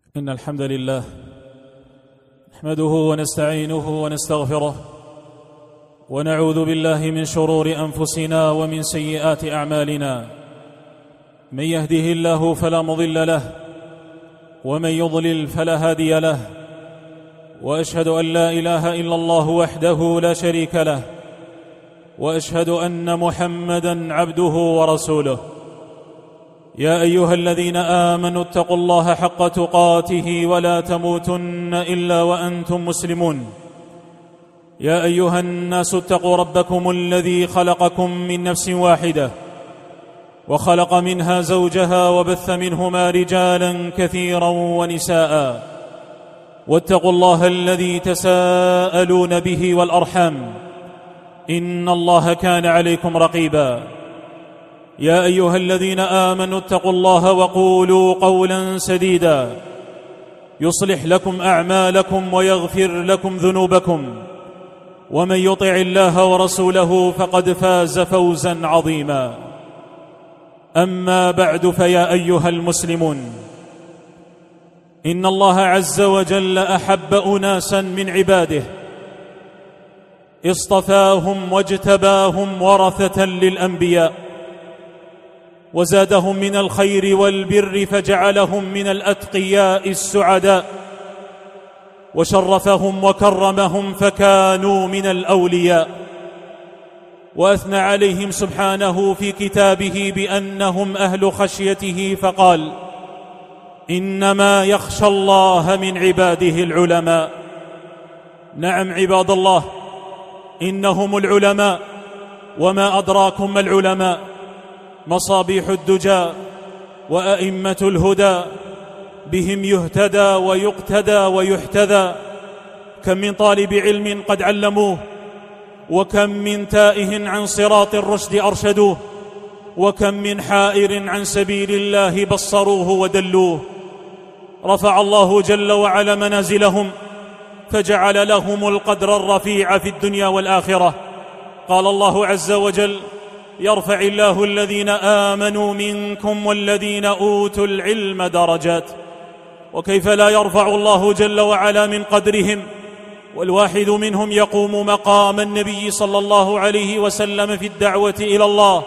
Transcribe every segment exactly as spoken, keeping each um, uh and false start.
إن الحمد لله نحمده ونستعينه ونستغفره ونعوذ بالله من شرور أنفسنا ومن سيئات أعمالنا. من يهده الله فلا مضل له ومن يضلل فلا هادي له، وأشهد أن لا إله إلا الله وحده لا شريك له، وأشهد أن محمدًا عبده ورسوله. يا أيها الذين آمنوا اتقوا الله حق تقاته ولا تموتن إلا وأنتم مسلمون. يا أيها الناس اتقوا ربكم الذي خلقكم من نفس واحدة وخلق منها زوجها وبث منهما رجالا كثيرا ونساء، واتقوا الله الذي تساءلون به والأرحام إن الله كان عليكم رقيبا. يا أيها الذين آمنوا اتقوا الله وقولوا قولا سديدا يصلح لكم أعمالكم ويغفر لكم ذنوبكم، ومن يطع الله ورسوله فقد فاز فوزا عظيما. أما بعد، فيا أيها المسلمون، إن الله عز وجل أحب أناسا من عباده، اصطفاهم واجتباهم ورثة للأنبياء، وزادهم من الخير والبر فجعلهم من الأتقياء السعداء، وشرفهم وكرمهم فكانوا من الأولياء، وأثنى عليهم سبحانه في كتابه بأنهم أهل خشيته فقال: إنما يخشى الله من عباده العلماء. نعم عباد الله، إنهم العلماء، وما أدراكم ما العلماء؟ مصابيح الدجى وأئمة الهدى، بهم يهتدى ويقتدى ويحتذى. كم من طالب علم قد علموه، وكم من تائه عن صراط الرشد أرشدوه، وكم من حائر عن سبيل الله بصروه ودلوه. رفع الله جل وعلا منازلهم فجعل لهم القدر الرفيع في الدنيا والآخرة. قال الله عز وجل: يرفع الله الذين آمنوا منكم والذين أوتوا العلم درجات. وكيف لا يرفع الله جل وعلا من قدرهم، والواحد منهم يقوم مقام النبي صلى الله عليه وسلم في الدعوة إلى الله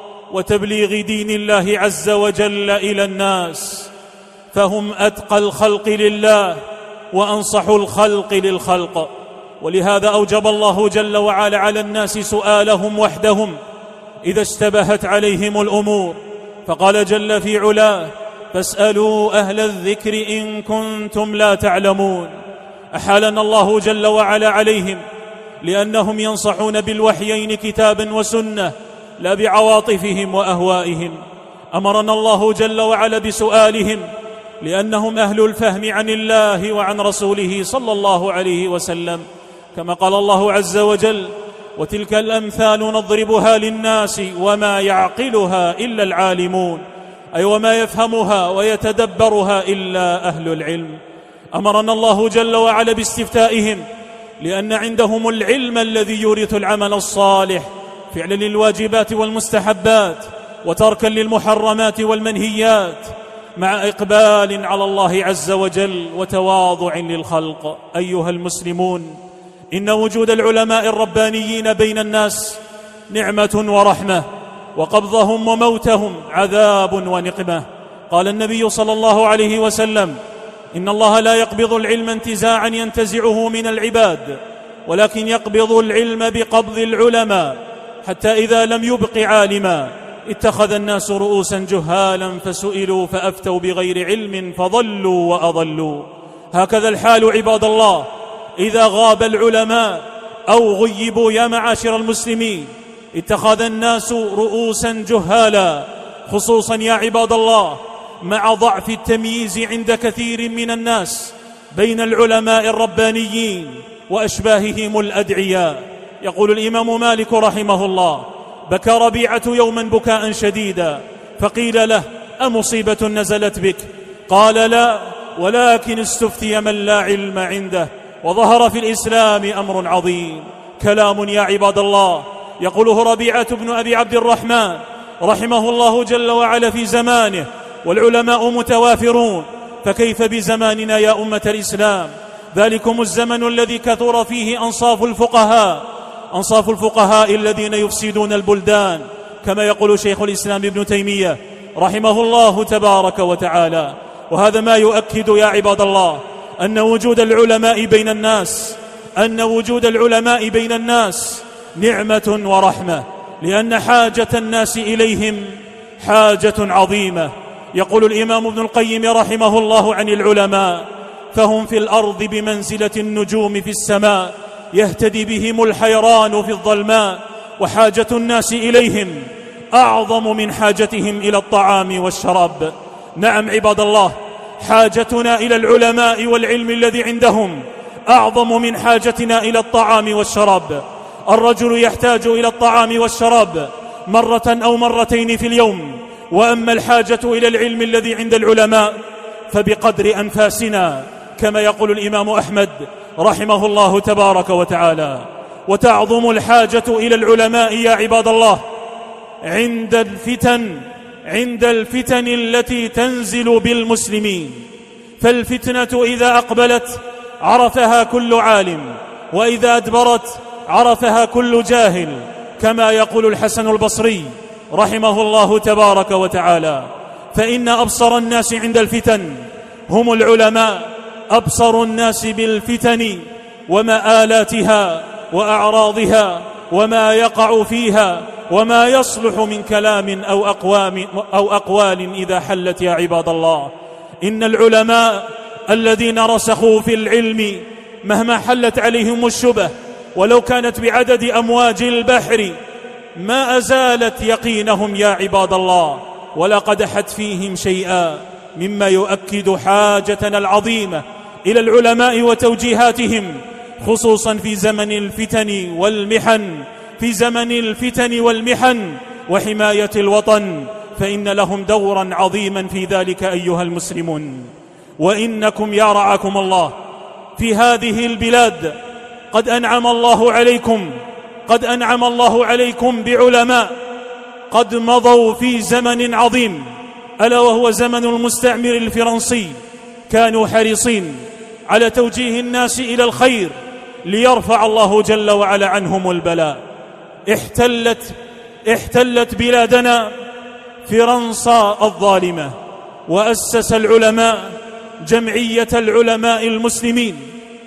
وتبليغ دين الله عز وجل إلى الناس، فهم أتقى الخلق لله وأنصح الخلق للخلق. ولهذا أوجب الله جل وعلا على الناس سؤالهم وحدهم إذا اشتبهت عليهم الأمور، فقال جل في علاه: فاسألوا أهل الذكر إن كنتم لا تعلمون. أحالنا الله جل وعلا عليهم لأنهم ينصحون بالوحيين كتابا وسنة، لا بعواطفهم وأهوائهم. أمرنا الله جل وعلا بسؤالهم لأنهم أهل الفهم عن الله وعن رسوله صلى الله عليه وسلم، كما قال الله عز وجل: وتلك الأمثال نضربها للناس وما يعقلها إلا العالمون، أي وما يفهمها ويتدبرها إلا أهل العلم. أمرنا الله جل وعلا باستفتائهم لأن عندهم العلم الذي يورث العمل الصالح، فعلا للواجبات والمستحبات وتركا للمحرمات والمنهيات، مع إقبال على الله عز وجل وتواضع للخلق. أيها المسلمون، إن وجود العلماء الربانيين بين الناس نعمة ورحمة، وقبضهم وموتهم عذاب ونقمة. قال النبي صلى الله عليه وسلم: إن الله لا يقبض العلم انتزاعا ينتزعه من العباد، ولكن يقبض العلم بقبض العلماء، حتى إذا لم يبق عالما اتخذ الناس رؤوسا جهالا فسئلوا فأفتوا بغير علم فضلوا وأضلوا. هكذا الحال عباد الله، إذا غاب العلماء أو غيبوا يا معاشر المسلمين اتخذ الناس رؤوسا جهالا، خصوصا يا عباد الله مع ضعف التمييز عند كثير من الناس بين العلماء الربانيين وأشباههم الأدعياء. يقول الإمام مالك رحمه الله: بكى ربيعة يوما بكاء شديدا، فقيل له: أمصيبة نزلت بك؟ قال: لا، ولكن استفتي من لا علم عنده، وظهر في الإسلام أمر عظيم. كلام يا عباد الله يقوله ربيعة بن أبي عبد الرحمن رحمه الله جل وعلا في زمانه، والعلماء متوافرون، فكيف بزماننا يا أمة الإسلام؟ ذلكم الزمن الذي كثر فيه أنصاف الفقهاء أنصاف الفقهاء الذين يفسدون البلدان، كما يقول شيخ الإسلام ابن تيمية رحمه الله تبارك وتعالى. وهذا ما يؤكد يا عباد الله أن وجود العلماء بين الناس أن وجود العلماء بين الناس نعمة ورحمة، لأن حاجة الناس إليهم حاجة عظيمة. يقول الإمام ابن القيم رحمه الله عن العلماء: فهم في الأرض بمنزلة النجوم في السماء، يهتدي بهم الحيران في الظلماء، وحاجة الناس إليهم أعظم من حاجتهم إلى الطعام والشراب. نعم عباد الله، حاجتنا إلى العلماء والعلم الذي عندهم أعظم من حاجتنا إلى الطعام والشراب. الرجل يحتاج إلى الطعام والشراب مرة أو مرتين في اليوم، وأما الحاجة إلى العلم الذي عند العلماء فبقدر أنفاسنا، كما يقول الإمام أحمد رحمه الله تبارك وتعالى. وتعظم الحاجة إلى العلماء يا عباد الله عند الفتن عند الفتن التي تنزل بالمسلمين. فالفتنة إذا أقبلت عرفها كل عالم، وإذا أدبرت عرفها كل جاهل، كما يقول الحسن البصري رحمه الله تبارك وتعالى: فإن أبصر الناس عند الفتن هم العلماء، أبصر الناس بالفتن ومآلاتها وأعراضها وما يقع فيها وما يصلح من كلام أو أقوام أو أقوال إذا حلت يا عباد الله. إن العلماء الذين رسخوا في العلم مهما حلت عليهم الشبه ولو كانت بعدد أمواج البحر ما أزالت يقينهم يا عباد الله، ولا قدحت فيهم شيئا، مما يؤكد حاجتنا العظيمة إلى العلماء وتوجيهاتهم، خصوصا في زمن الفتن والمحن في زمن الفتن والمحن وحماية الوطن، فإن لهم دورا عظيما في ذلك أيها المسلمون. وإنكم يا رعاكم الله في هذه البلاد قد أنعم الله عليكم قد أنعم الله عليكم بعلماء قد مضوا في زمن عظيم، ألا وهو زمن المستعمر الفرنسي. كانوا حريصين على توجيه الناس إلى الخير ليرفع الله جل وعلا عنهم البلاء. احتلت احتلت بلادنا فرنسا الظالمة، وأسس العلماء جمعية العلماء المسلمين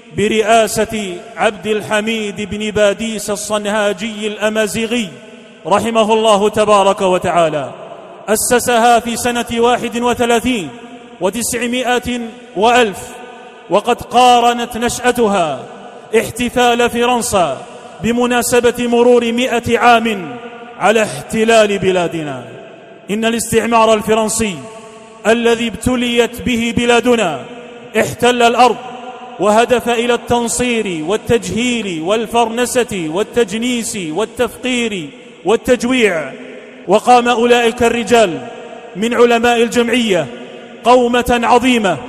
برئاسة عبد الحميد بن باديس الصنهاجي الأمازيغي رحمه الله تبارك وتعالى. أسسها في سنة واحد وثلاثين وتسعمائة وألف، وقد قارنت نشأتها احتفال فرنسا بمناسبة مرور مئة عام على احتلال بلادنا. إن الاستعمار الفرنسي الذي ابتليت به بلادنا احتل الأرض وهدف إلى التنصير والتجهيل والفرنسة والتجنيس والتفقير والتجويع. وقام أولئك الرجال من علماء الجمعية قومة عظيمة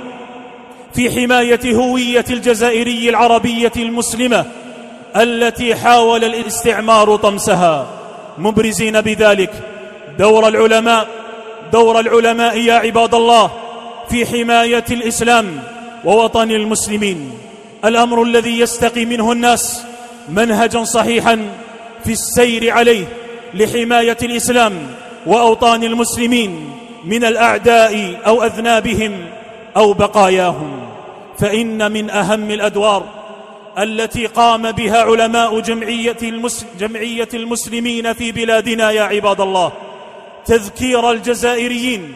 في حماية هوية الجزائري العربية المسلمة التي حاول الاستعمار طمسها، مبرزين بذلك دور العلماء دور العلماء يا عباد الله في حماية الإسلام ووطن المسلمين، الأمر الذي يستقي منه الناس منهجا صحيحا في السير عليه لحماية الإسلام وأوطان المسلمين من الأعداء أو أذنابهم أو بقاياهم. فإن من أهم الأدوار التي قام بها علماء جمعية, المس... جمعية المسلمين في بلادنا يا عباد الله تذكير الجزائريين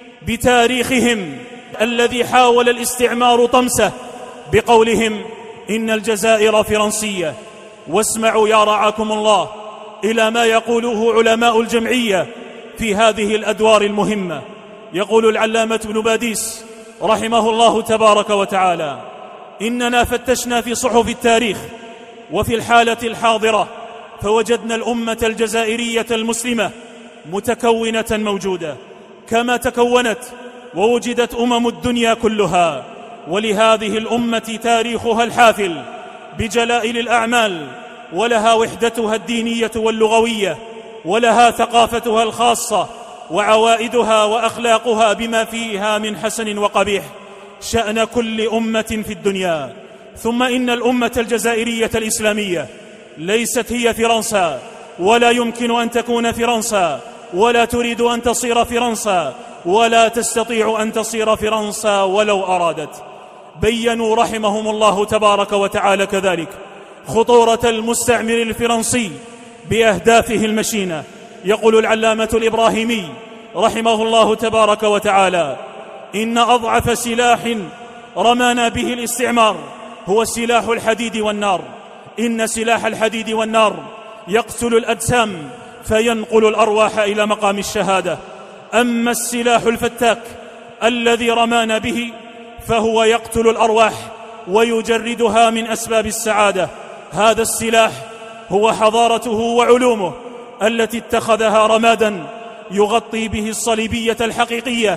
بتاريخهم الذي حاول الاستعمار طمسه بقولهم: إن الجزائر فرنسية. واسمعوا يا رعاكم الله إلى ما يقوله علماء الجمعية في هذه الأدوار المهمة. يقول العلامة ابن باديس رحمه الله تبارك وتعالى: إننا فتشنا في صحف التاريخ وفي الحالة الحاضرة فوجدنا الأمة الجزائرية المسلمة متكونة موجودة كما تكونت ووجدت أمم الدنيا كلها، ولهذه الأمة تاريخها الحافل بجلائل الأعمال، ولها وحدتها الدينية واللغوية، ولها ثقافتها الخاصة وعوائدها وأخلاقها بما فيها من حسن وقبيح. شأن كل أمة في الدنيا. ثم إن الأمة الجزائرية الإسلامية ليست هي فرنسا، ولا يمكن أن تكون فرنسا، ولا تريد أن تصير فرنسا، ولا تستطيع أن تصير فرنسا ولو أرادت. بيّنوا رحمهم الله تبارك وتعالى كذلك خطورة المستعمر الفرنسي بأهدافه المشينة. يقول العلامة الإبراهيمي رحمه الله تبارك وتعالى: إن أضعف سلاح رمانا به الاستعمار هو سلاح الحديد والنار. إن سلاح الحديد والنار يقتل الأجسام فينقل الأرواح إلى مقام الشهادة. أما السلاح الفتاك الذي رمانا به فهو يقتل الأرواح ويجردها من أسباب السعادة. هذا السلاح هو حضارته وعلومه التي اتخذها رمادا يغطي به الصليبية الحقيقية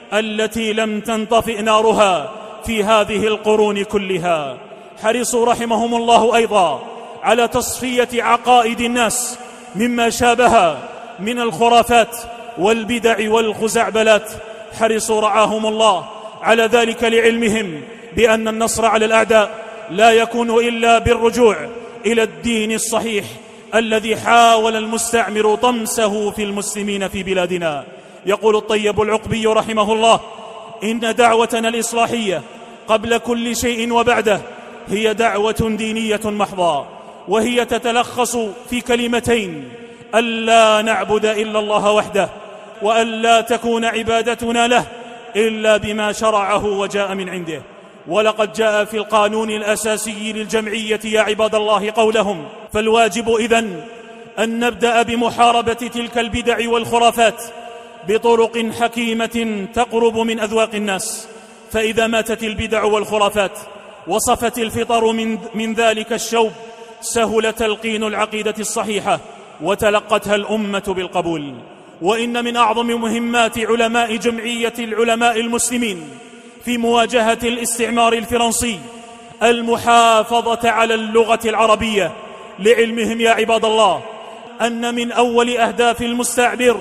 التي لم تنطفئ نارها في هذه القرون كلها. حرصوا رحمهم الله أيضا على تصفية عقائد الناس مما شابها من الخرافات والبدع والخزعبلات. حرصوا رعاهم الله على ذلك لعلمهم بأن النصر على الأعداء لا يكون إلا بالرجوع إلى الدين الصحيح الذي حاول المستعمر طمسه في المسلمين في بلادنا. يقول الطيب العقبي رحمه الله: إن دعوتنا الإصلاحية قبل كل شيء وبعده هي دعوة دينية محضة، وهي تتلخص في كلمتين: ألا نعبد إلا الله وحده، وألا تكون عبادتنا له إلا بما شرعه وجاء من عنده. ولقد جاء في القانون الأساسي للجمعية يا عباد الله قولهم: فالواجب إذن أن نبدأ بمحاربة تلك البدع والخرافات بطرق حكيمة تقرب من أذواق الناس، فإذا ماتت البدع والخرافات وصفت الفطر من, من ذلك الشوب سهل تلقين العقيدة الصحيحة وتلقتها الأمة بالقبول. وإن من أعظم مهمات علماء جمعية العلماء المسلمين في مواجهة الاستعمار الفرنسي المحافظة على اللغة العربية، لعلمهم يا عباد الله أن من أول أهداف المستعمر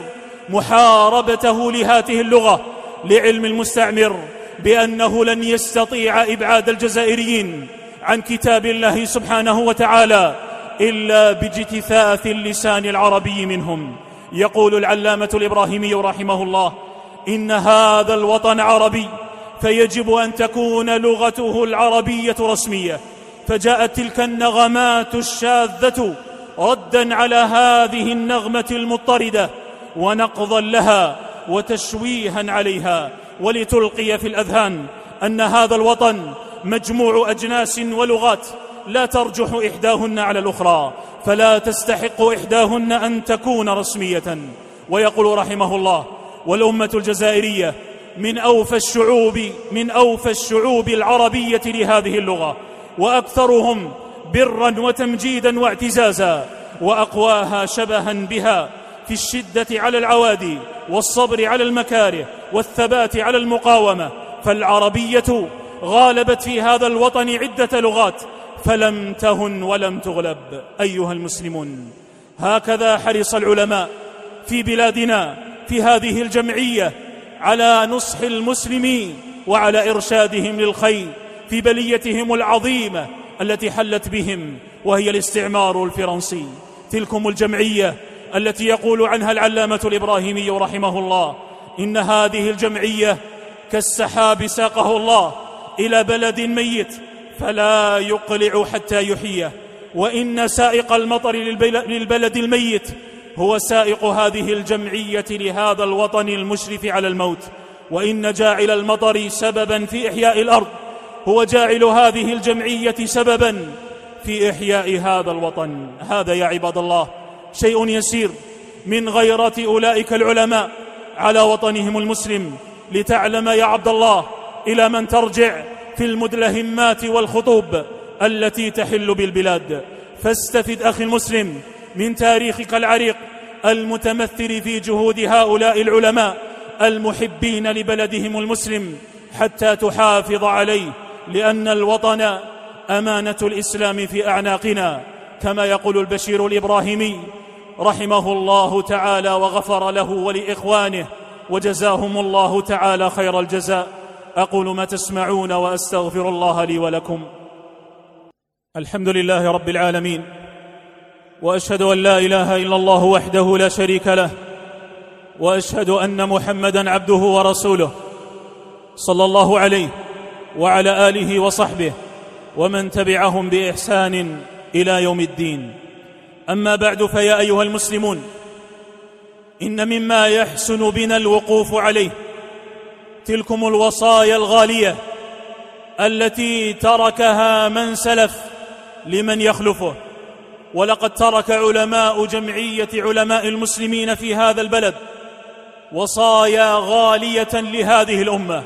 محاربته لهذه اللغة، لعلم المستعمر بأنه لن يستطيع إبعاد الجزائريين عن كتاب الله سبحانه وتعالى إلا باجتثاث اللسان العربي منهم. يقول العلامة الإبراهيمي رحمه الله: إن هذا الوطن عربي، فيجب أن تكون لغته العربية رسمية. فجاءت تلك النغمات الشاذة ردا على هذه النغمة المضطردة ونقضا لها وتشويها عليها، ولتلقي في الأذهان أن هذا الوطن مجموع أجناس ولغات لا ترجح إحداهن على الأخرى، فلا تستحق إحداهن أن تكون رسمية. ويقول رحمه الله: والأمة الجزائرية من أوفى الشعوب من أوفى الشعوب العربية لهذه اللغة، وأكثرهم برا وتمجيدا واعتزازا، وأقواها شبها بها في الشدة على العوادي والصبر على المكاره والثبات على المقاومة. فالعربية غالبت في هذا الوطن عدة لغات فلم تهن ولم تغلب. أيها المسلمون، هكذا حرص العلماء في بلادنا في هذه الجمعية على نصح المسلمين وعلى إرشادهم للخير في بليتهم العظيمة التي حلت بهم، وهي الاستعمار الفرنسي. تلكم الجمعية التي يقول عنها العلامة الإبراهيمي رحمه الله: إن هذه الجمعية كالسحاب ساقه الله إلى بلد ميت فلا يقلع حتى يحييه، وإن سائق المطر للبلد الميت هو سائق هذه الجمعية لهذا الوطن المشرف على الموت، وإن جاعل المطر سببا في إحياء الأرض هو جاعل هذه الجمعية سببا في إحياء هذا الوطن. هذا يا عباد الله شيء يسير من غيرة أولئك العلماء على وطنهم المسلم. لتعلم يا عبد الله إلى من ترجع في المدلهمات والخطوب التي تحل بالبلاد. فاستفد أخي المسلم من تاريخك العريق المتمثل في جهود هؤلاء العلماء المحبين لبلدهم المسلم حتى تحافظ عليه، لأن الوطن أمانة الإسلام في أعناقنا، كما يقول البشير الإبراهيمي رحمه الله تعالى وغفر له ولإخوانه وجزاهم الله تعالى خير الجزاء: أقول ما تسمعون وأستغفر الله لي ولكم. الحمد لله رب العالمين، وأشهد أن لا إله إلا الله وحده لا شريك له، وأشهد أن محمدًا عبده ورسوله صلى الله عليه وعلى آله وصحبه ومن تبعهم بإحسان إلى يوم الدين. أما بعد، فيا أيها المسلمون، إن مما يحسن بنا الوقوف عليه تلكم الوصايا الغالية التي تركها من سلف لمن يخلفه. ولقد ترك علماء جمعية علماء المسلمين في هذا البلد وصايا غالية لهذه الأمة.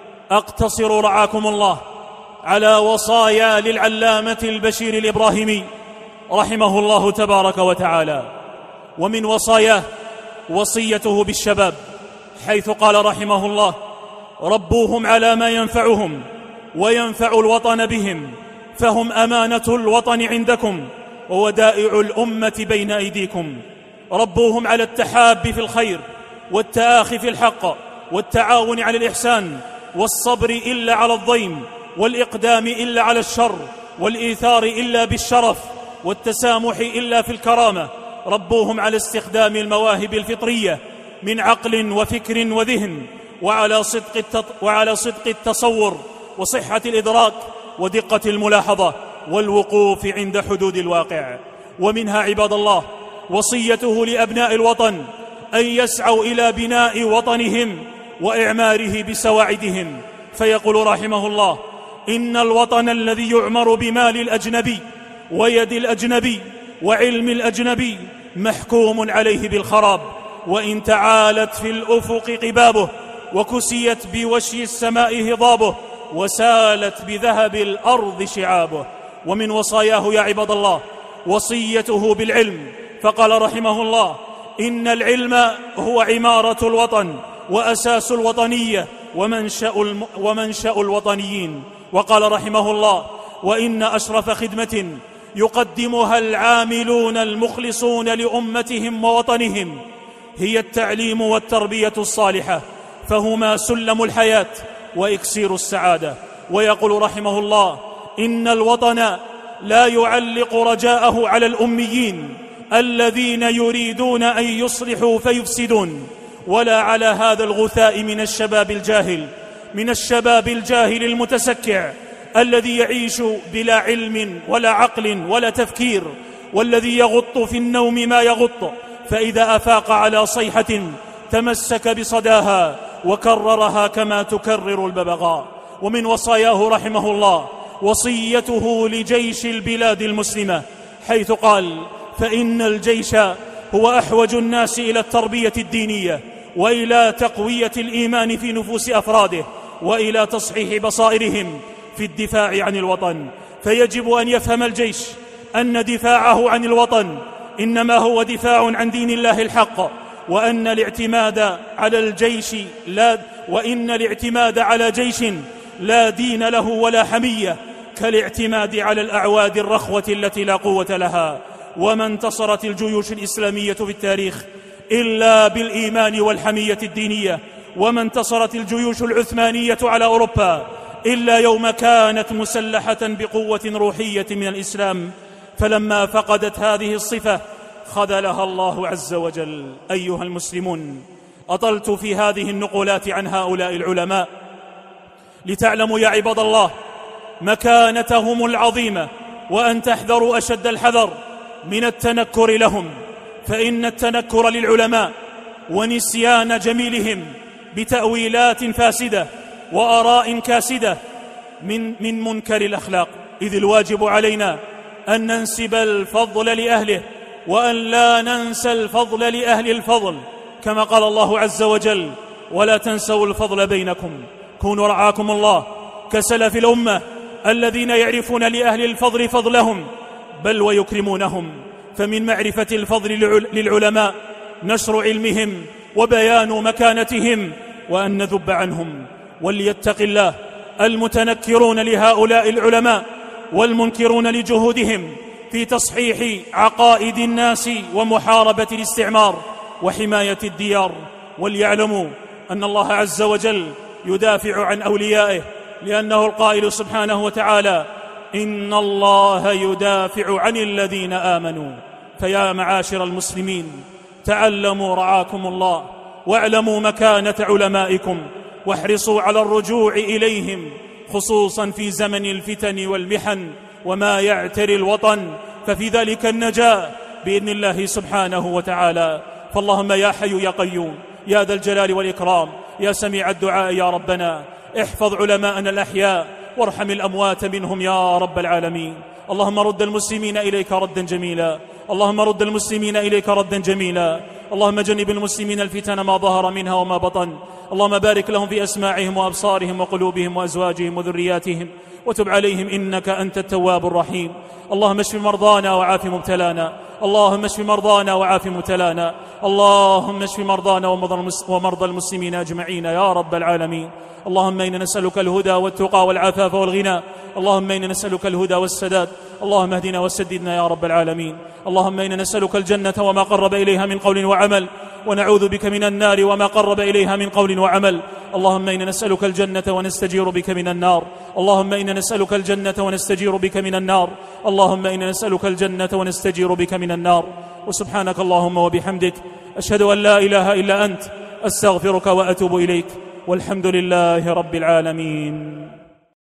أقتصر رعاكم الله على وصايا للعلامة البشير الإبراهيمي رحمه الله تبارك وتعالى. ومن وصاياه وصيته بالشباب، حيث قال رحمه الله: ربوهم على ما ينفعهم وينفع الوطن بهم، فهم أمانة الوطن عندكم وودائع الأمة بين أيديكم. ربوهم على التحاب في الخير والتآخي في الحق والتعاون على الإحسان والصبر إلا على الضيم والإقدام إلا على الشر والإيثار إلا بالشرف والتسامح إلا في الكرامة. ربوهم على استخدام المواهب الفطرية من عقل وفكر وذهن، وعلى صدق التط... وعلى صدق التصور وصحة الإدراك ودقة الملاحظة والوقوف عند حدود الواقع. ومنها عباد الله وصيته لأبناء الوطن أن يسعوا إلى بناء وطنهم وإعماره بسواعدهم، فيقول رحمه الله: إن الوطن الذي يعمر بمال الأجنبي ويد الأجنبي وعلم الأجنبي محكوم عليه بالخراب، وإن تعالت في الأفق قبابه وكسيت بوشي السماء هضابه وسالت بذهب الأرض شعابه. ومن وصاياه يا عباد الله وصيته بالعلم، فقال رحمه الله: إن العلم هو عمارة الوطن وأساس الوطنية ومنشأ, الم... ومنشأ الوطنيين. وقال رحمه الله: وإن أشرف خدمة يقدمها العاملون المخلصون لأمتهم ووطنهم هي التعليم والتربية الصالحة، فهما سلم الحياة وإكسير السعادة. ويقول رحمه الله: إن الوطن لا يعلق رجاءه على الأميين الذين يريدون أن يصلحوا فيفسدون، ولا على هذا الغثاء من الشباب الجاهل من الشباب الجاهل المتسكع الذي يعيش بلا علم ولا عقل ولا تفكير، والذي يغط في النوم ما يغط، فإذا أفاق على صيحة تمسك بصداها وكررها كما تكرر الببغاء. ومن وصاياه رحمه الله وصيته لجيش البلاد المسلمة، حيث قال: فإن الجيش هو أحوج الناس إلى التربية الدينية وإلى تقوية الإيمان في نفوس أفراده وإلى تصحيح بصائرهم في الدفاع عن الوطن. فيجب أن يفهم الجيش أن دفاعه عن الوطن إنما هو دفاع عن دين الله الحق، وأن الاعتماد على الجيش لا وإن الاعتماد على جيش لا دين له ولا حمية كالاعتماد على الأعواد الرخوة التي لا قوة لها. وما انتصرت الجيوش الإسلامية في التاريخ إلا بالإيمان والحمية الدينية، وما انتصرت الجيوش العثمانية على أوروبا إلا يوم كانت مسلحة بقوة روحية من الإسلام، فلما فقدت هذه الصفة خذلها الله عز وجل. أيها المسلمون، أطلت في هذه النقولات عن هؤلاء العلماء لتعلموا يا عباد الله مكانتهم العظيمة، وأن تحذروا أشد الحذر من التنكر لهم، فإن التنكر للعلماء ونسيان جميلهم بتأويلات فاسدة وآراء كاسدة من, من منكر الأخلاق، إذ الواجب علينا أن ننسب الفضل لأهله وأن لا ننسى الفضل لأهل الفضل، كما قال الله عز وجل: ولا تنسوا الفضل بينكم. كونوا رعاكم الله كسلف الأمة الذين يعرفون لأهل الفضل فضلهم بل ويكرمونهم. فمن معرفة الفضل للعلماء نشر علمهم وبيان مكانتهم وأن نذب عنهم. وليتق الله المتنكرون لهؤلاء العلماء والمنكرون لجهودهم في تصحيح عقائد الناس ومحاربة الاستعمار وحماية الديار. وليعلموا أن الله عز وجل يدافع عن أوليائه، لأنه القائل سبحانه وتعالى: إن الله يدافع عن الذين آمنوا. فيا معاشر المسلمين، تعلموا رعاكم الله، واعلموا مكانة علمائكم، واحرصوا على الرجوع إليهم، خصوصا في زمن الفتن والمحن وما يعتري الوطن، ففي ذلك النجاة بإذن الله سبحانه وتعالى. فاللهم يا حي يا قيوم يا ذا الجلال والإكرام يا سميع الدعاء يا ربنا، احفظ علماءنا الأحياء وارحم الأموات منهم يا رب العالمين. اللهم رد المسلمين إليك ردا جميلا، اللهم رد المسلمين إليك ردا جميلا. اللهم جنب المسلمين الفتن ما ظهر منها وما بطن. اللهم بارك لهم في أسماعهم وأبصارهم وقلوبهم وأزواجهم وذرياتهم، وتب عليهم إنك أنت التواب الرحيم. اللهم اشف مرضانا وعاف مبتلانا، اللهم اشف مرضانا وعاف مبتلانا، اللهم اشف مرضانا ومرضى المسلمين أجمعين يا رب العالمين. اللهم إنا نسألك الهدى والتقى والعفاف والغنى، اللهم إنا نسألك الهدى والسداد، اللهم اهدنا وسددنا يا رب العالمين. اللهم إنا نسألك الجنة وما قرب إليها من قول وعمل، ونعوذ بك من النار وما قرب إليها من قول وعمل. اللهم إنا نسألك الجنة ونستجير بك من النار، اللهم إنا نسألك الجنة ونستجير بك من النار، اللهم إنا نسألك الجنة ونستجير بك من النار. وسبحانك اللهم وبحمدك، أشهد أن لا إله إلا أنت، أستغفرك وأتوب إليك، والحمد لله رب العالمين.